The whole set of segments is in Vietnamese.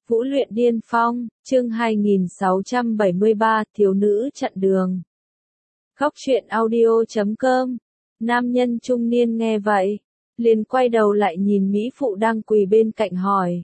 Vũ luyện điên phong, chương 2673, thiếu nữ chặn đường. Góc truyện audio.com. Nam nhân trung niên nghe vậy, liền quay đầu lại nhìn mỹ phụ đang quỳ bên cạnh hỏi.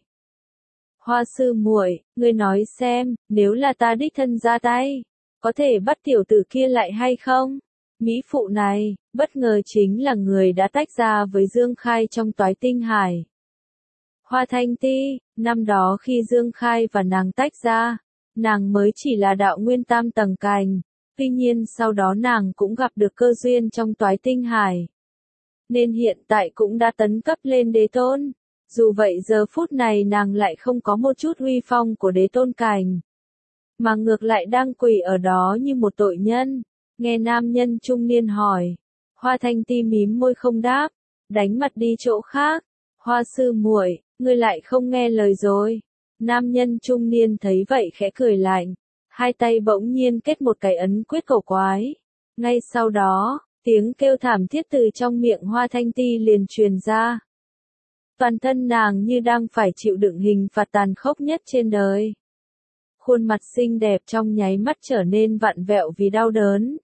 Hoa sư muội, ngươi nói xem, nếu là ta đích thân ra tay, có thể bắt tiểu tử kia lại hay không? Mỹ phụ này, bất ngờ chính là người đã tách ra với Dương Khai trong Toái Tinh Hải. Hoa Thanh Ti, năm đó khi Dương Khai và nàng tách ra, nàng mới chỉ là đạo nguyên tam tầng cành, tuy nhiên sau đó nàng cũng gặp được cơ duyên trong Toái Tinh Hải. Nên hiện tại cũng đã tấn cấp lên đế tôn, dù vậy giờ phút này nàng lại không có một chút uy phong của đế tôn cành, mà ngược lại đang quỳ ở đó như một tội nhân. Nghe nam nhân trung niên hỏi, Hoa Thanh Ti mím môi không đáp, đánh mặt đi chỗ khác. Hoa sư muội, ngươi lại không nghe lời rồi. Nam nhân trung niên thấy vậy khẽ cười lạnh, hai tay bỗng nhiên kết một cái ấn quyết cổ quái. Ngay sau đó, tiếng kêu thảm thiết từ trong miệng Hoa Thanh Ti liền truyền ra. Toàn thân nàng như đang phải chịu đựng hình phạt tàn khốc nhất trên đời. Khuôn mặt xinh đẹp trong nháy mắt trở nên vặn vẹo vì đau đớn.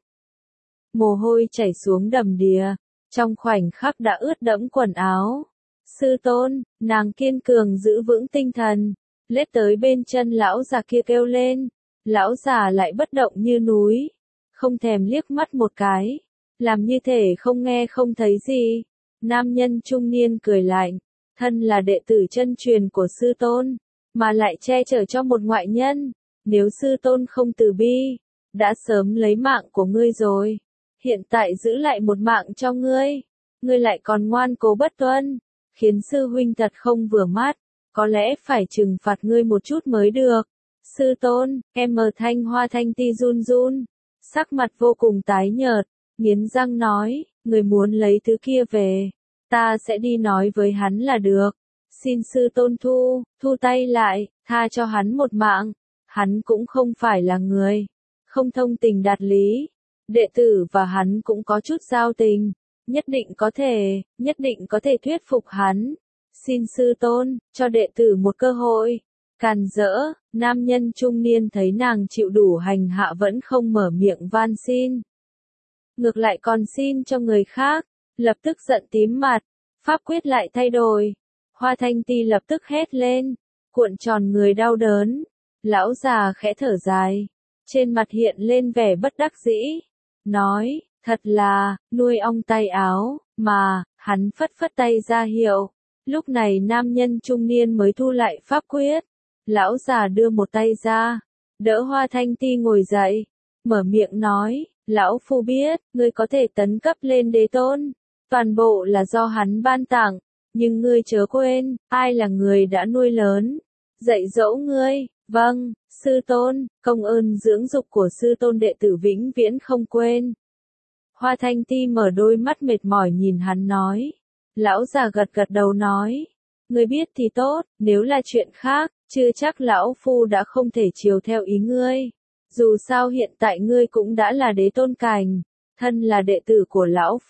Mồ hôi chảy xuống đầm đìa, trong khoảnh khắc đã ướt đẫm quần áo. Sư tôn, nàng kiên cường giữ vững tinh thần, lết tới bên chân lão già kia kêu lên. Lão già lại bất động như núi, không thèm liếc mắt một cái, làm như thể không nghe không thấy gì. Nam nhân trung niên cười lạnh, thân là đệ tử chân truyền của sư tôn, mà lại che chở cho một ngoại nhân, nếu sư tôn không từ bi, đã sớm lấy mạng của ngươi rồi. Hiện tại giữ lại một mạng cho ngươi, ngươi lại còn ngoan cố bất tuân, khiến sư huynh thật không vừa mắt, có lẽ phải trừng phạt ngươi một chút mới được. Sư tôn, thanh Hoa Thanh Ti run run, sắc mặt vô cùng tái nhợt, nghiến răng nói, người muốn lấy thứ kia về, ta sẽ đi nói với hắn là được. Xin sư tôn thu tay lại, tha cho hắn một mạng, hắn cũng không phải là người không thông tình đạt lý. Đệ tử và hắn cũng có chút giao tình, nhất định có thể thuyết phục hắn. Xin sư tôn, cho đệ tử một cơ hội. Càn rỡ, nam nhân trung niên thấy nàng chịu đủ hành hạ vẫn không mở miệng van xin. Ngược lại còn xin cho người khác, lập tức giận tím mặt, pháp quyết lại thay đổi. Hoa Thanh Ti lập tức hét lên, cuộn tròn người đau đớn. Lão già khẽ thở dài, trên mặt hiện lên vẻ bất đắc dĩ. Nói, thật là, nuôi ong tay áo, mà, hắn phất phất tay ra hiệu. Lúc này nam nhân trung niên mới thu lại pháp quyết. Lão già đưa một tay ra, đỡ Hoa Thanh Ti ngồi dậy, mở miệng nói, lão phu biết, ngươi có thể tấn cấp lên đế tôn, toàn bộ là do hắn ban tặng, nhưng ngươi chớ quên, ai là người đã nuôi lớn, dạy dỗ ngươi. Vâng, sư tôn, công ơn dưỡng dục của sư tôn đệ tử vĩnh viễn không quên. Hoa Thanh Ti mở đôi mắt mệt mỏi nhìn hắn nói. Lão già gật gật đầu nói, ngươi biết thì tốt, nếu là chuyện khác, chưa chắc lão phu đã không thể chiều theo ý ngươi. Dù sao hiện tại ngươi cũng đã là đế tôn cành, thân là đệ tử của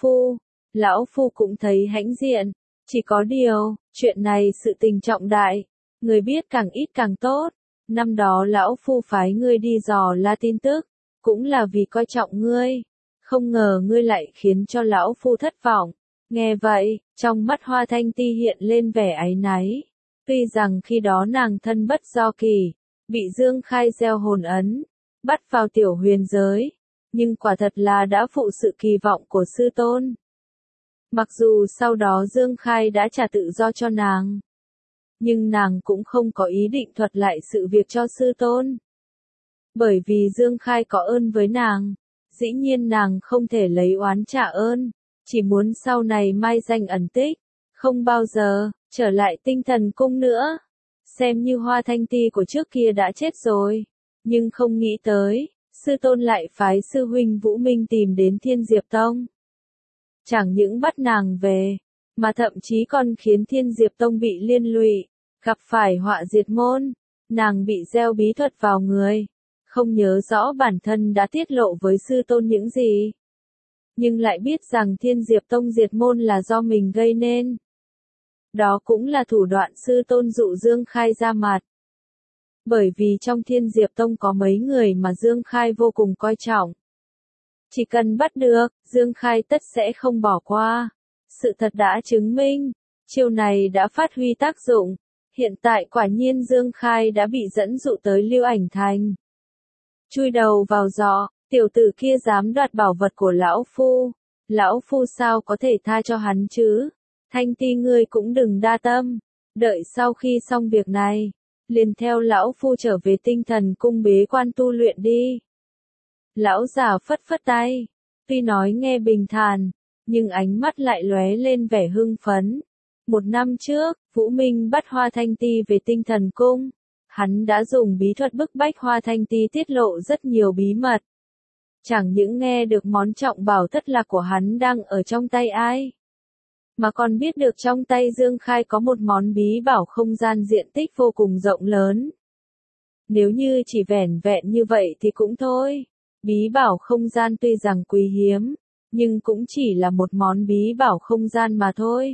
lão phu cũng thấy hãnh diện. Chỉ có điều, chuyện này sự tình trọng đại, ngươi biết càng ít càng tốt. Năm đó lão phu phái ngươi đi dò la tin tức, cũng là vì coi trọng ngươi, không ngờ ngươi lại khiến cho lão phu thất vọng. Nghe vậy, trong mắt Hoa Thanh Ti hiện lên vẻ áy náy. Tuy rằng khi đó nàng thân bất do kỳ, bị Dương Khai gieo hồn ấn, bắt vào tiểu huyền giới, nhưng quả thật là đã phụ sự kỳ vọng của sư tôn. Mặc dù sau đó Dương Khai đã trả tự do cho nàng, nhưng nàng cũng không có ý định thuật lại sự việc cho sư tôn. Bởi vì Dương Khai có ơn với nàng, dĩ nhiên nàng không thể lấy oán trả ơn, chỉ muốn sau này mai danh ẩn tích, không bao giờ trở lại Tinh Thần Cung nữa. Xem như Hoa Thanh Ti của trước kia đã chết rồi, nhưng không nghĩ tới, sư tôn lại phái sư huynh Vũ Minh tìm đến Thiên Diệp Tông. Chẳng những bắt nàng về, mà thậm chí còn khiến Thiên Diệp Tông bị liên lụy, gặp phải họa diệt môn, nàng bị gieo bí thuật vào người, không nhớ rõ bản thân đã tiết lộ với sư tôn những gì, nhưng lại biết rằng Thiên Diệp Tông diệt môn là do mình gây nên. Đó cũng là thủ đoạn sư tôn dụ Dương Khai ra mặt. Bởi vì trong Thiên Diệp Tông có mấy người mà Dương Khai vô cùng coi trọng. Chỉ cần bắt được, Dương Khai tất sẽ không bỏ qua. Sự thật đã chứng minh, chiêu này đã phát huy tác dụng. Hiện tại quả nhiên Dương Khai đã bị dẫn dụ tới Lưu Ảnh Thành. Chui đầu vào giỏ, tiểu tử kia dám đoạt bảo vật của lão phu. Lão phu sao có thể tha cho hắn chứ? Thanh Ti ngươi cũng đừng đa tâm. Đợi sau khi xong việc này, liền theo lão phu trở về Tinh Thần Cung bế quan tu luyện đi. Lão già phất phất tay, tuy nói nghe bình thản, nhưng ánh mắt lại lóe lên vẻ hưng phấn. 1 năm trước, Vũ Minh bắt Hoa Thanh Ti về Tinh Thần Cung. Hắn đã dùng bí thuật bức bách Hoa Thanh Ti tiết lộ rất nhiều bí mật. Chẳng những nghe được món trọng bảo thất lạc của hắn đang ở trong tay ai, mà còn biết được trong tay Dương Khai có một món bí bảo không gian diện tích vô cùng rộng lớn. Nếu như chỉ vẻn vẹn như vậy thì cũng thôi. Bí bảo không gian tuy rằng quý hiếm, nhưng cũng chỉ là một món bí bảo không gian mà thôi.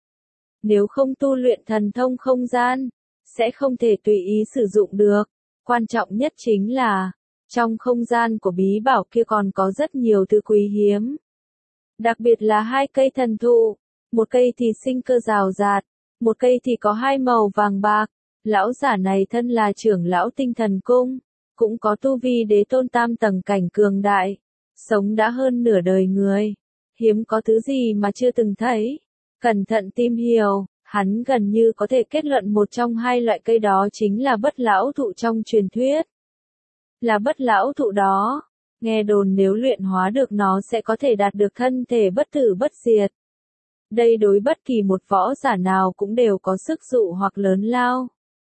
Nếu không tu luyện thần thông không gian, sẽ không thể tùy ý sử dụng được. Quan trọng nhất chính là, trong không gian của bí bảo kia còn có rất nhiều thứ quý hiếm. Đặc biệt là 2 cây thần thụ, một cây thì sinh cơ rào rạt, một cây thì có 2 màu vàng bạc. Lão giả này thân là trưởng lão Tinh Thần Cung, cũng có tu vi đế tôn tam tầng cảnh cường đại, sống đã hơn nửa đời người, hiếm có thứ gì mà chưa từng thấy. Cẩn thận tìm hiểu, hắn gần như có thể kết luận một trong 2 loại cây đó chính là bất lão thụ trong truyền thuyết. Là bất lão thụ đó, nghe đồn nếu luyện hóa được nó sẽ có thể đạt được thân thể bất tử bất diệt. Đây đối bất kỳ một võ giả nào cũng đều có sức dụ hoặc lớn lao.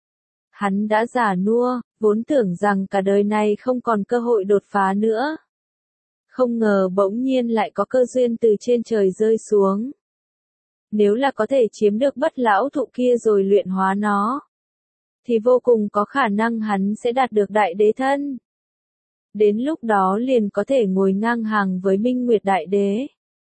Hắn đã già nua, vốn tưởng rằng cả đời này không còn cơ hội đột phá nữa. Không ngờ bỗng nhiên lại có cơ duyên từ trên trời rơi xuống. Nếu là có thể chiếm được bất lão thụ kia rồi luyện hóa nó, thì vô cùng có khả năng hắn sẽ đạt được đại đế thân. Đến lúc đó liền có thể ngồi ngang hàng với Minh Nguyệt Đại Đế.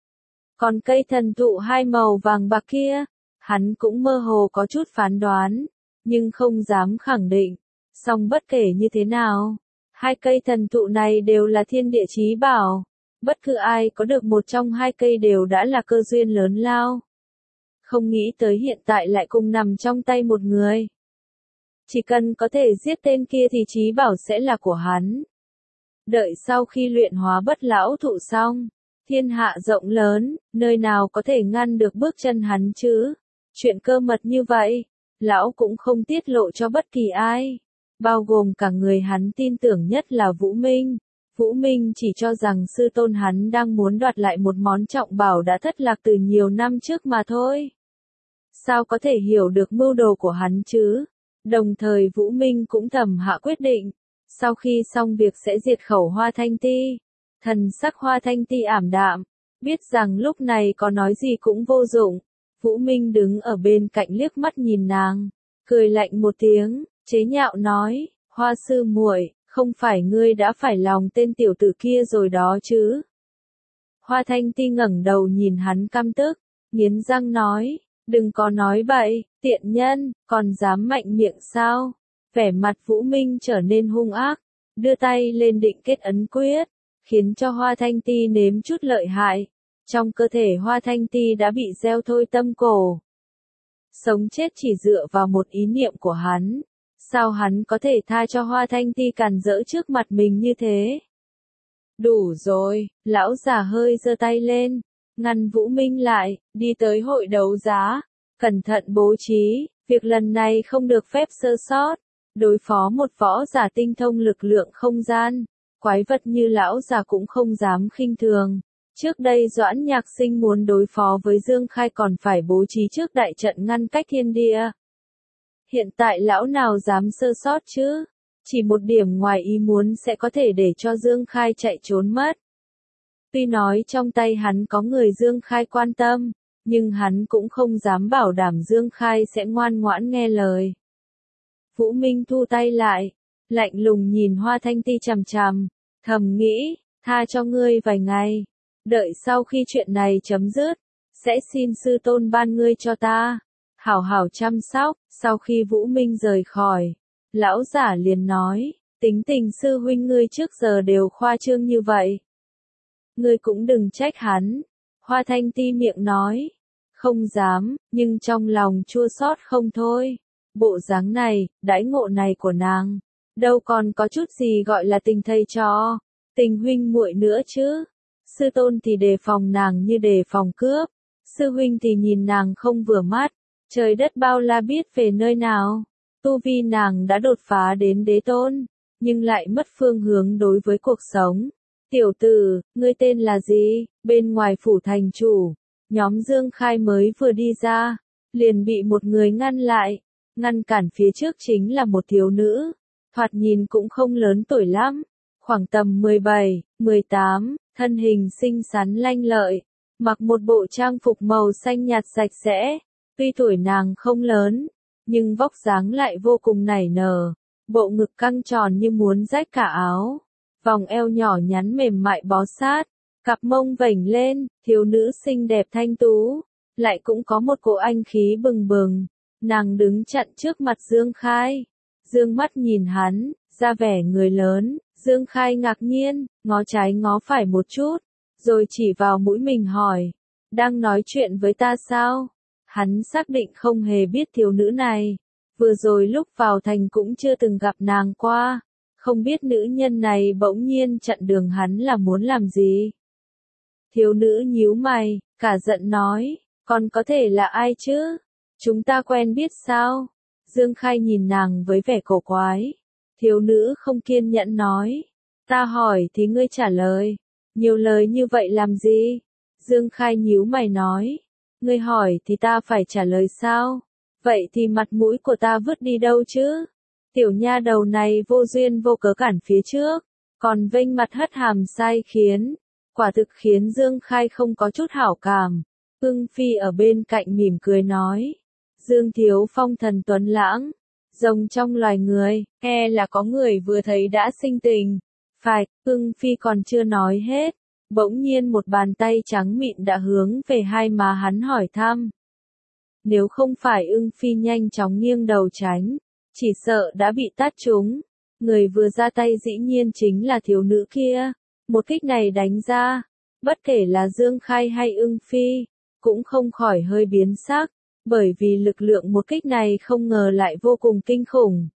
Còn cây thần thụ 2 màu vàng bạc kia, hắn cũng mơ hồ có chút phán đoán, nhưng không dám khẳng định. Song bất kể như thế nào, 2 cây thần thụ này đều là thiên địa chí bảo. Bất cứ ai có được một trong 2 cây đều đã là cơ duyên lớn lao. Không nghĩ tới hiện tại lại cùng nằm trong tay một người. Chỉ cần có thể giết tên kia thì chí bảo sẽ là của hắn. Đợi sau khi luyện hóa bất lão thụ xong, thiên hạ rộng lớn, nơi nào có thể ngăn được bước chân hắn chứ? Chuyện cơ mật như vậy, lão cũng không tiết lộ cho bất kỳ ai, bao gồm cả người hắn tin tưởng nhất là Vũ Minh. Vũ Minh chỉ cho rằng sư tôn hắn đang muốn đoạt lại một món trọng bảo đã thất lạc từ nhiều năm trước mà thôi. Sao có thể hiểu được mưu đồ của hắn chứ? Đồng thời Vũ Minh cũng thầm hạ quyết định, sau khi xong việc sẽ diệt khẩu Hoa Thanh Ti. Thần sắc Hoa Thanh Ti ảm đạm, biết rằng lúc này có nói gì cũng vô dụng. Vũ Minh đứng ở bên cạnh liếc mắt nhìn nàng, cười lạnh một tiếng, chế nhạo nói, Hoa sư muội, không phải ngươi đã phải lòng tên tiểu tử kia rồi đó chứ? Hoa Thanh Ti ngẩng đầu nhìn hắn căm tức, nghiến răng nói, đừng có nói bậy, tiện nhân, còn dám mạnh miệng sao? Vẻ mặt Vũ Minh trở nên hung ác, đưa tay lên định kết ấn quyết, khiến cho Hoa Thanh Ti nếm chút lợi hại. Trong cơ thể Hoa Thanh Ti đã bị gieo thôi tâm cổ. Sống chết chỉ dựa vào một ý niệm của hắn. Sao hắn có thể tha cho Hoa Thanh Ti càn rỡ trước mặt mình như thế? Đủ rồi, lão già hơi giơ tay lên, ngăn Vũ Minh lại, đi tới hội đấu giá, cẩn thận bố trí, việc lần này không được phép sơ sót. Đối phó một võ giả tinh thông lực lượng không gian, quái vật như lão già cũng không dám khinh thường. Trước đây Doãn Nhạc Sinh muốn đối phó với Dương Khai còn phải bố trí trước đại trận ngăn cách thiên địa. Hiện tại lão nào dám sơ sót chứ? Chỉ một điểm ngoài ý muốn sẽ có thể để cho Dương Khai chạy trốn mất. Tuy nói trong tay hắn có người Dương Khai quan tâm, nhưng hắn cũng không dám bảo đảm Dương Khai sẽ ngoan ngoãn nghe lời. Vũ Minh thu tay lại, lạnh lùng nhìn Hoa Thanh Ti chằm chằm, thầm nghĩ, tha cho ngươi vài ngày, đợi sau khi chuyện này chấm dứt, sẽ xin sư tôn ban ngươi cho ta, hảo hảo chăm sóc. Sau khi Vũ Minh rời khỏi, Lão giả liền nói, tính tình sư huynh ngươi trước giờ đều khoa trương như vậy. Ngươi cũng đừng trách hắn. Hoa Thanh Ti miệng nói, không dám, nhưng trong lòng chua xót không thôi. Bộ dáng này, đãi ngộ này của nàng, đâu còn có chút gì gọi là tình thầy trò, tình huynh muội nữa chứ. Sư tôn thì đề phòng nàng như đề phòng cướp, sư huynh thì nhìn nàng không vừa mắt, trời đất bao la biết về nơi nào. Tu vi nàng đã đột phá đến đế tôn, nhưng lại mất phương hướng đối với cuộc sống. Tiểu tử, ngươi tên là gì? Bên ngoài phủ thành chủ, nhóm Dương Khai mới vừa đi ra, liền bị một người ngăn lại. Ngăn cản phía trước chính là một thiếu nữ, thoạt nhìn cũng không lớn tuổi lắm, khoảng tầm 17, 18, thân hình xinh xắn lanh lợi, mặc một bộ trang phục màu xanh nhạt sạch sẽ. Tuy tuổi nàng không lớn, nhưng vóc dáng lại vô cùng nảy nở, bộ ngực căng tròn như muốn rách cả áo, vòng eo nhỏ nhắn mềm mại bó sát, cặp mông vểnh lên, thiếu nữ xinh đẹp thanh tú, lại cũng có một cỗ anh khí bừng bừng. Nàng đứng chặn trước mặt Dương Khai, dương mắt nhìn hắn, ra vẻ người lớn. Dương Khai ngạc nhiên, ngó trái ngó phải một chút, rồi chỉ vào mũi mình hỏi, đang nói chuyện với ta sao? Hắn xác định không hề biết thiếu nữ này, vừa rồi lúc vào thành cũng chưa từng gặp nàng qua, không biết nữ nhân này bỗng nhiên chặn đường hắn là muốn làm gì. Thiếu nữ nhíu mày, cả giận nói, còn có thể là ai chứ? Chúng ta quen biết sao? Dương Khai nhìn nàng với vẻ cổ quái. Thiếu nữ không kiên nhẫn nói, ta hỏi thì ngươi trả lời, nhiều lời như vậy làm gì? Dương Khai nhíu mày nói, ngươi hỏi thì ta phải trả lời sao? Vậy thì mặt mũi của ta vứt đi đâu chứ? Tiểu nha đầu này vô duyên vô cớ cản phía trước, còn vênh mặt hất hàm sai khiến, quả thực khiến Dương Khai không có chút hảo cảm. Ưng Phi ở bên cạnh mỉm cười nói, Dương thiếu phong thần tuấn lãng, rồng trong loài người, e là có người vừa thấy đã sinh tình. Phải, Ưng Phi còn chưa nói hết, bỗng nhiên một bàn tay trắng mịn đã hướng về hai má hắn hỏi thăm. Nếu không phải Ưng Phi nhanh chóng nghiêng đầu tránh, chỉ sợ đã bị tát trúng. Người vừa ra tay dĩ nhiên chính là thiếu nữ kia. Một kích này đánh ra, bất kể là Dương Khai hay Ưng Phi, cũng không khỏi hơi biến sắc, bởi vì lực lượng một kích này không ngờ lại vô cùng kinh khủng.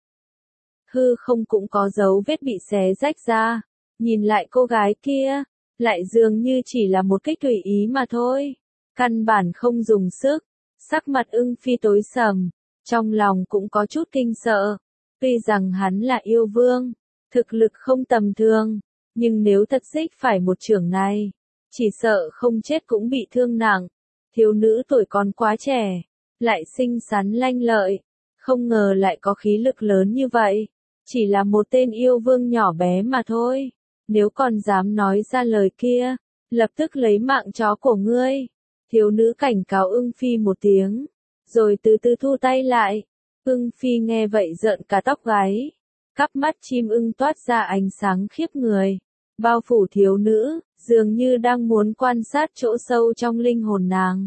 Hư không cũng có dấu vết bị xé rách ra, nhìn lại cô gái kia, lại dường như chỉ là một kích tùy ý mà thôi, căn bản không dùng sức. Sắc mặt Ưng Phi tối sầm, trong lòng cũng có chút kinh sợ, tuy rằng hắn là yêu vương, thực lực không tầm thường, nhưng nếu thật xích phải một chưởng này, chỉ sợ không chết cũng bị thương nặng. Thiếu nữ tuổi còn quá trẻ, lại xinh xắn lanh lợi, không ngờ lại có khí lực lớn như vậy, chỉ là một tên yêu vương nhỏ bé mà thôi, nếu còn dám nói ra lời kia, lập tức lấy mạng chó của ngươi. Thiếu nữ cảnh cáo Ưng Phi một tiếng, rồi từ từ thu tay lại. Ưng Phi nghe vậy rợn cả tóc gáy, cắp mắt chim ưng toát ra ánh sáng khiếp người, bao phủ thiếu nữ, dường như đang muốn quan sát chỗ sâu trong linh hồn nàng.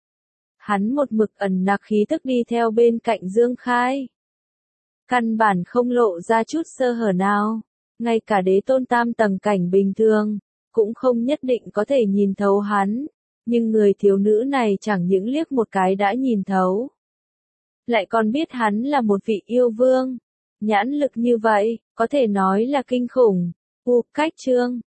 Hắn một mực ẩn nặc khí tức đi theo bên cạnh Dương Khai, căn bản không lộ ra chút sơ hở nào, ngay cả đế tôn tam tầng cảnh bình thường, cũng không nhất định có thể nhìn thấu hắn. Nhưng người thiếu nữ này chẳng những liếc một cái đã nhìn thấu, lại còn biết hắn là một vị yêu vương. Nhãn lực như vậy, có thể nói là kinh khủng. Cách chương